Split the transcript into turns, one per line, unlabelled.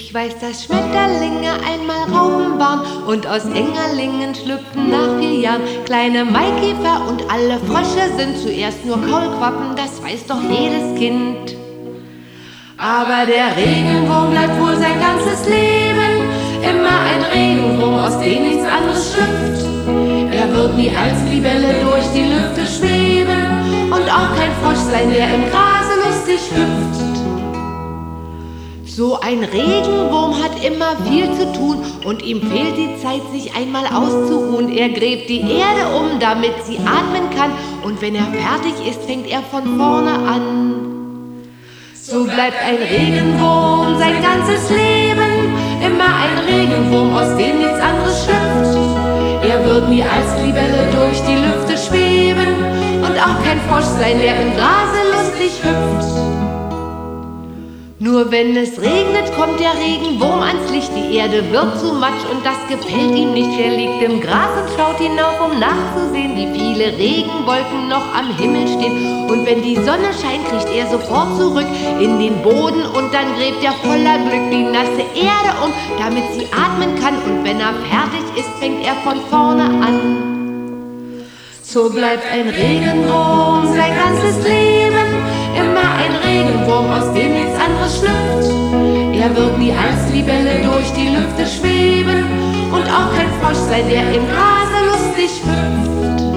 Ich weiß, dass Schmetterlinge einmal Raupen waren und aus Engerlingen schlüpften nach 4 Jahren kleine Maikäfer und alle Frösche sind zuerst nur Kaulquappen, das weiß doch jedes Kind. Aber der Regenwurm bleibt wohl sein ganzes Leben immer ein Regenwurm, aus dem nichts anderes schlüpft. Er wird nie als Libelle durch die Lüfte schweben und auch kein Frosch sein, der im Grase lustig hüpft. So ein Regenwurm hat immer viel zu tun und ihm fehlt die Zeit, sich einmal auszuruhen. Er gräbt die Erde um, damit sie atmen kann, und wenn er fertig ist, fängt er von vorne an. So bleibt ein Regenwurm sein ganzes Leben immer ein Regenwurm, aus dem nichts anderes schlüpft. Er wird nie als Libelle durch die Lüfte schweben und auch kein Frosch sein, der im Grase lustig hüpft. Nur wenn es regnet, kommt der Regenwurm ans Licht. Die Erde wird zu Matsch und das gefällt ihm nicht. Er liegt im Gras und schaut hinauf, um nachzusehen, wie viele Regenwolken noch am Himmel stehen. Und wenn die Sonne scheint, kriecht er sofort zurück in den Boden und dann gräbt er voller Glück die nasse Erde um, damit sie atmen kann. Und wenn er fertig ist, fängt er von vorne an. So bleibt ein Regenwurm sein ganzes Leben immer ein Regenwurm, aus dem nichts anderes schlüpft. Er wird nie als Libelle durch die Lüfte schweben und auch kein Frosch sein, der im Grase lustig hüpft.